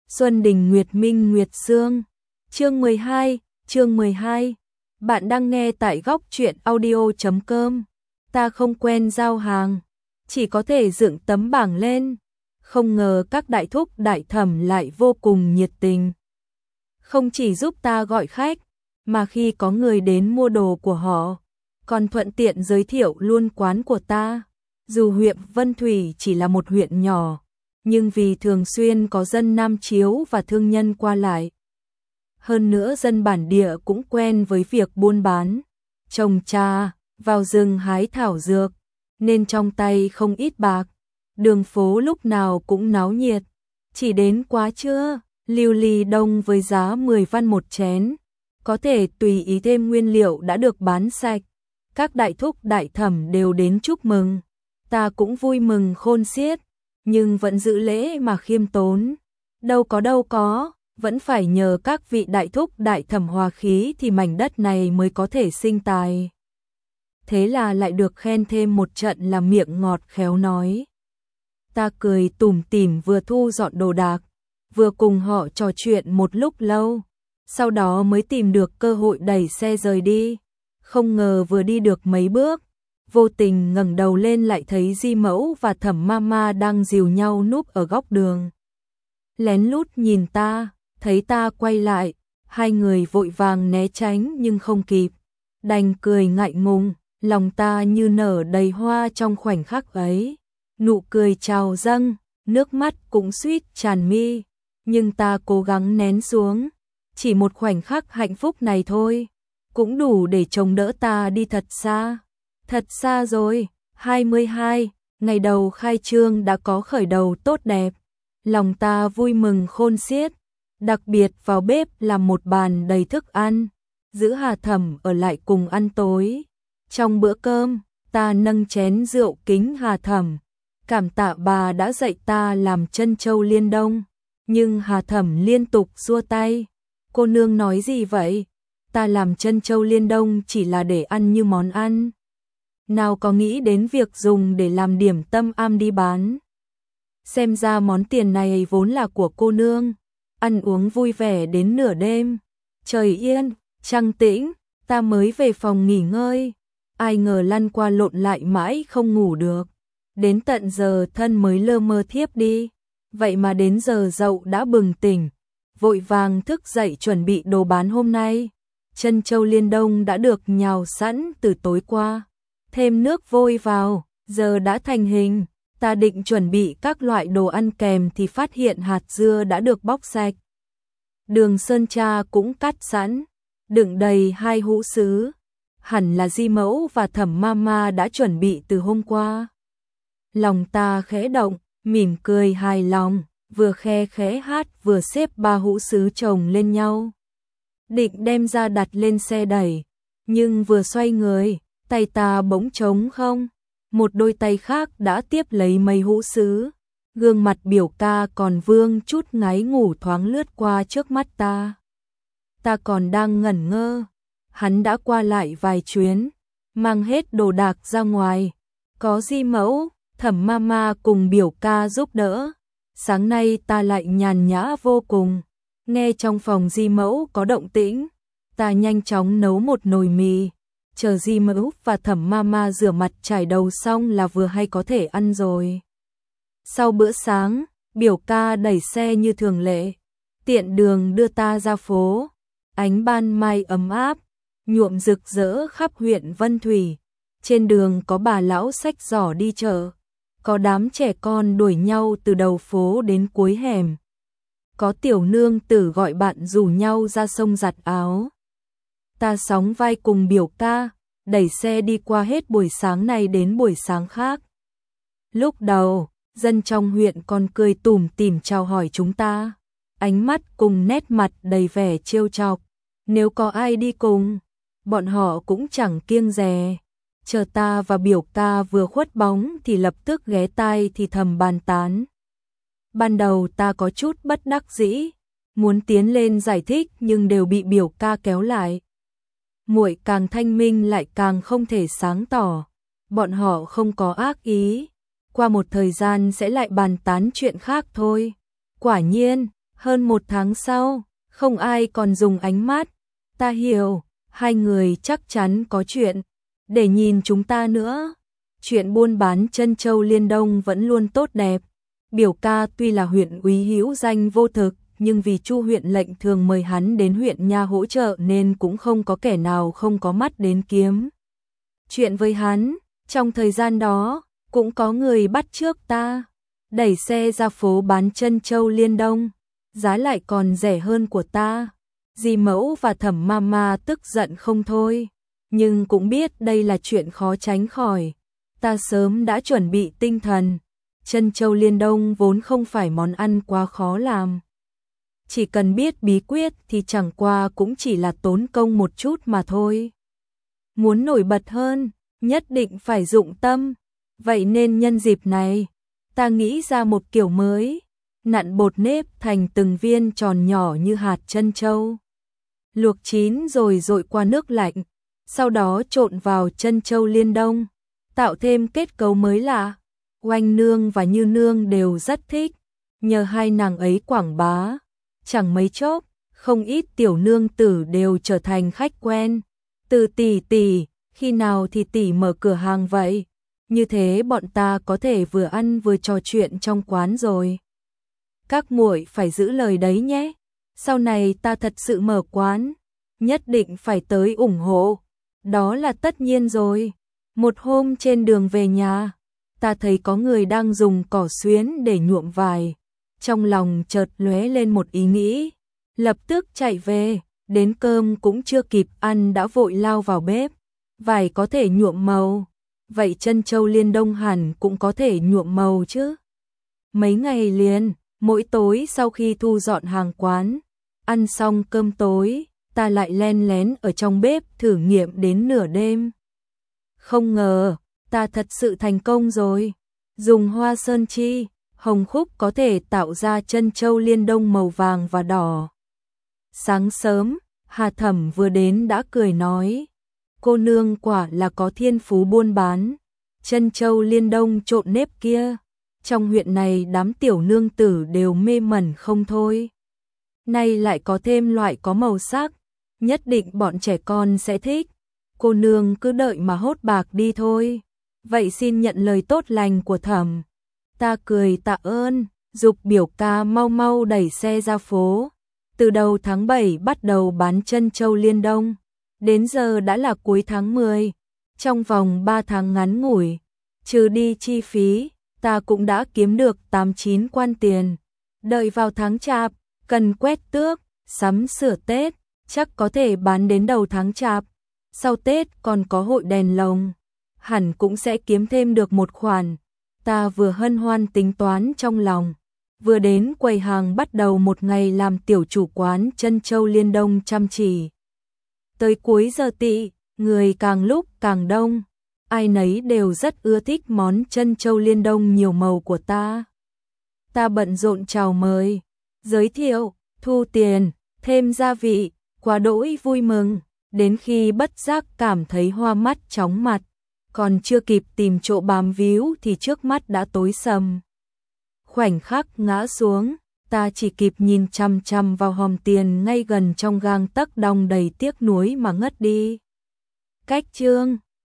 Xuân Đình Nguyệt Minh Nguyệt Sương. Chương 12. Bạn đang nghe tại góc truyện audio.com. Ta không quen giao hàng, chỉ có thể dựng tấm bảng lên. Không ngờ các đại thúc đại thẩm lại vô cùng nhiệt tình. Không chỉ giúp ta gọi khách, mà khi có người đến mua đồ của họ, còn thuận tiện giới thiệu luôn quán của ta. Dù huyện Vân Thủy chỉ là một huyện nhỏ, nhưng vì thường xuyên có dân Nam Chiếu và thương nhân qua lại. Hơn nữa dân bản địa cũng quen với việc buôn bán, trồng trà, vào rừng hái thảo dược, nên trong tay không ít bạc. Đường phố lúc nào cũng náo nhiệt. Chỉ đến quá trưa, lưu ly đông với giá 10 văn một chén, có thể tùy ý thêm nguyên liệu đã được bán sạch. Các đại thúc đại thẩm đều đến chúc mừng. Ta cũng vui mừng khôn xiết, nhưng vẫn giữ lễ mà khiêm tốn. Đâu có, vẫn phải nhờ các vị đại thúc đại thẩm hòa khí thì mảnh đất này mới có thể sinh tài. Thế là lại được khen thêm một trận là miệng ngọt khéo nói. Ta cười tủm tỉm vừa thu dọn đồ đạc, vừa cùng họ trò chuyện một lúc lâu, sau đó mới tìm được cơ hội đẩy xe rời đi. Không ngờ vừa đi được mấy bước, vô tình ngẩng đầu lên lại thấy Di Mẫu và Thẩm Mama đang dìu nhau núp ở góc đường. Lén lút nhìn ta, thấy ta quay lại, hai người vội vàng né tránh nhưng không kịp, đành cười ngại ngùng. Lòng ta như nở đầy hoa trong khoảnh khắc ấy, nụ cười trào dâng, nước mắt cũng suýt tràn mi, nhưng ta cố gắng nén xuống. Chỉ một khoảnh khắc hạnh phúc này thôi, cũng đủ để chống đỡ ta đi thật xa rồi. 22, ngày đầu khai trương đã có khởi đầu tốt đẹp, lòng ta vui mừng khôn xiết, đặc biệt vào bếp làm một bàn đầy thức ăn, giữ Hà Thẩm ở lại cùng ăn tối. Trong bữa cơm, ta nâng chén rượu kính Hà Thẩm, cảm tạ bà đã dạy ta làm trân châu liên đông, nhưng Hà Thẩm liên tục xua tay. Cô nương nói gì vậy? Ta làm trân châu liên đông chỉ là để ăn như món ăn, nào có nghĩ đến việc dùng để làm điểm tâm am đi bán. Xem ra món tiền này vốn là của cô nương. Ăn uống vui vẻ đến nửa đêm, trời yên, trăng tĩnh, ta mới về phòng nghỉ ngơi. Ai ngờ lăn qua lộn lại mãi không ngủ được, đến tận giờ thân mới lơ mơ thiếp đi. Vậy mà đến giờ dậu đã bừng tỉnh, vội vàng thức dậy chuẩn bị đồ bán hôm nay. Trân châu liên đông đã được nhào sẵn từ tối qua, thêm nước vôi vào, giờ đã thành hình. Ta định chuẩn bị các loại đồ ăn kèm thì phát hiện hạt dưa đã được bóc sạch. Đường sơn tra cũng cắt sẵn, đựng đầy 2 hũ sứ. Hẳn là Di Mẫu và Thẩm Mama đã chuẩn bị từ hôm qua. Lòng ta khẽ động, mỉm cười hài lòng, vừa khe khẽ hát vừa xếp 3 hũ sứ chồng lên nhau. Định đem ra đặt lên xe đẩy, nhưng vừa xoay người, tay ta bỗng trống không. Một đôi tay khác đã tiếp lấy mấy hũ sứ. Gương mặt biểu ca còn vương chút ngáy ngủ thoáng lướt qua trước mắt ta. Ta còn đang ngẩn ngơ, hắn đã qua lại vài chuyến, mang hết đồ đạc ra ngoài. Có Di Mẫu, Thẩm Mama cùng biểu ca giúp đỡ. Sáng nay ta lại nhàn nhã vô cùng. Nghe trong phòng Di Mẫu có động tĩnh, ta nhanh chóng nấu một nồi mì. Chờ Di Mẫu và Thẩm Mama rửa mặt chải đầu xong là vừa hay có thể ăn rồi. Sau bữa sáng, biểu ca đẩy xe như thường lệ, tiện đường đưa ta ra phố. Ánh ban mai ấm áp, nhuộm rực rỡ khắp huyện Vân Thủy. Trên đường có bà lão xách giỏ đi chợ, có đám trẻ con đuổi nhau từ đầu phố đến cuối hẻm, có tiểu nương tử gọi bạn rủ nhau ra sông giặt áo. Ta sóng vai cùng biểu ca, đẩy xe đi qua hết buổi sáng này đến buổi sáng khác. Lúc đầu, dân trong huyện còn cười tủm tỉm chào hỏi chúng ta, ánh mắt cùng nét mặt đầy vẻ trêu chọc. Nếu có ai đi cùng, bọn họ cũng chẳng kiêng dè. Chờ ta và biểu ca vừa khuất bóng thì lập tức ghé tai thì thầm bàn tán. Ban đầu ta có chút bất đắc dĩ, muốn tiến lên giải thích nhưng đều bị biểu ca kéo lại. Muội càng thanh minh lại càng không thể sáng tỏ, bọn họ không có ác ý, qua một thời gian sẽ lại bàn tán chuyện khác thôi. Quả nhiên, Hơn 1 tháng sau, không ai còn dùng ánh mắt. Ta hiểu, hai người chắc chắn có chuyện để nhìn chúng ta nữa. Chuyện buôn bán trân châu Liên Đông vẫn luôn tốt đẹp. Biểu ca tuy là huyện úy hữu danh vô thực, nhưng vì Chu huyện lệnh thường mời hắn đến huyện nha hỗ trợ nên cũng không có kẻ nào không có mắt đến kiếm chuyện với hắn. Trong thời gian đó, cũng có người bắt chước ta, đẩy xe ra phố bán trân châu Liên Đông, giá lại còn rẻ hơn của ta. Dì Mẫu và Thẩm Mama tức giận không thôi, nhưng cũng biết đây là chuyện khó tránh khỏi. Ta sớm đã chuẩn bị tinh thần. Trân châu Liên Đông vốn không phải món ăn quá khó làm. Chỉ cần biết bí quyết thì chẳng qua cũng chỉ là tốn công một chút mà thôi. Muốn nổi bật hơn, nhất định phải dụng tâm. Vậy nên nhân dịp này, ta nghĩ ra một kiểu mới, nặn bột nếp thành từng viên tròn nhỏ như hạt trân châu. Luộc chín rồi dội qua nước lạnh, sau đó trộn vào trân châu Liên Đông, tạo thêm kết cấu mới lạ. Oanh nương và Như nương đều rất thích, nhờ hai nàng ấy quảng bá. Chẳng mấy chốc, không ít tiểu nương tử đều trở thành khách quen. Từ tỷ, khi nào thì tỷ mở cửa hàng vậy? Như thế bọn ta có thể vừa ăn vừa trò chuyện trong quán rồi. Các muội phải giữ lời đấy nhé. Sau này ta thật sự mở quán, nhất định phải tới ủng hộ. Đó là tất nhiên rồi. Một hôm trên đường về nhà, ta thấy có người đang dùng cỏ xuyến để nhuộm vải. Trong lòng chợt lóe lên một ý nghĩ, lập tức chạy về, đến cơm cũng chưa kịp ăn đã vội lao vào bếp. Vải có thể nhuộm màu, vậy trân châu Liên Đông hẳn cũng có thể nhuộm màu chứ. Mấy ngày liền, mỗi tối sau khi thu dọn hàng quán, ăn xong cơm tối, ta lại len lén ở trong bếp thử nghiệm đến nửa đêm. Không ngờ, ta thật sự thành công rồi. Dùng hoa sơn chi, hồng khúc có thể tạo ra trân châu Liên Đông màu vàng và đỏ. Sáng sớm, Hà Thẩm vừa đến đã cười nói, cô nương quả là có thiên phú buôn bán. Trân châu Liên Đông trộn nếp kia, trong huyện này đám tiểu nương tử đều mê mẩn không thôi. Nay lại có thêm loại có màu sắc, nhất định bọn trẻ con sẽ thích. Cô nương cứ đợi mà hốt bạc đi thôi. Vậy xin nhận lời tốt lành của Thẩm. Ta cười tạ ơn, giục biểu ca mau mau đẩy xe ra phố. Từ đầu tháng 7 bắt đầu bán trân châu Liên Đông, đến giờ đã là cuối tháng 10. Trong vòng 3 tháng ngắn ngủi, trừ đi chi phí, ta cũng đã kiếm được 8-9 quan tiền. Đợi vào tháng Chạp, cần quét tước, sắm sửa Tết, chắc có thể bán đến đầu tháng Chạp. Sau Tết còn có hội đèn lồng, hẳn cũng sẽ kiếm thêm được một khoản. Ta vừa hân hoan tính toán trong lòng, vừa đến quầy hàng bắt đầu một ngày làm tiểu chủ quán trân châu Liên Đông chăm chỉ. Tới cuối giờ tị, người càng lúc càng đông, ai nấy đều rất ưa thích món trân châu Liên Đông nhiều màu của ta. Ta bận rộn chào mời, giới thiệu, thu tiền, thêm gia vị, quá đỗi vui mừng, đến khi bất giác cảm thấy hoa mắt chóng mặt. Còn chưa kịp tìm chỗ bám víu thì trước mắt đã tối sầm. Khoảnh khắc ngã xuống, ta chỉ kịp nhìn chằm chằm vào hòm tiền ngay gần trong gang tấc đong đầy tiếc nuối mà ngất đi. Cách chương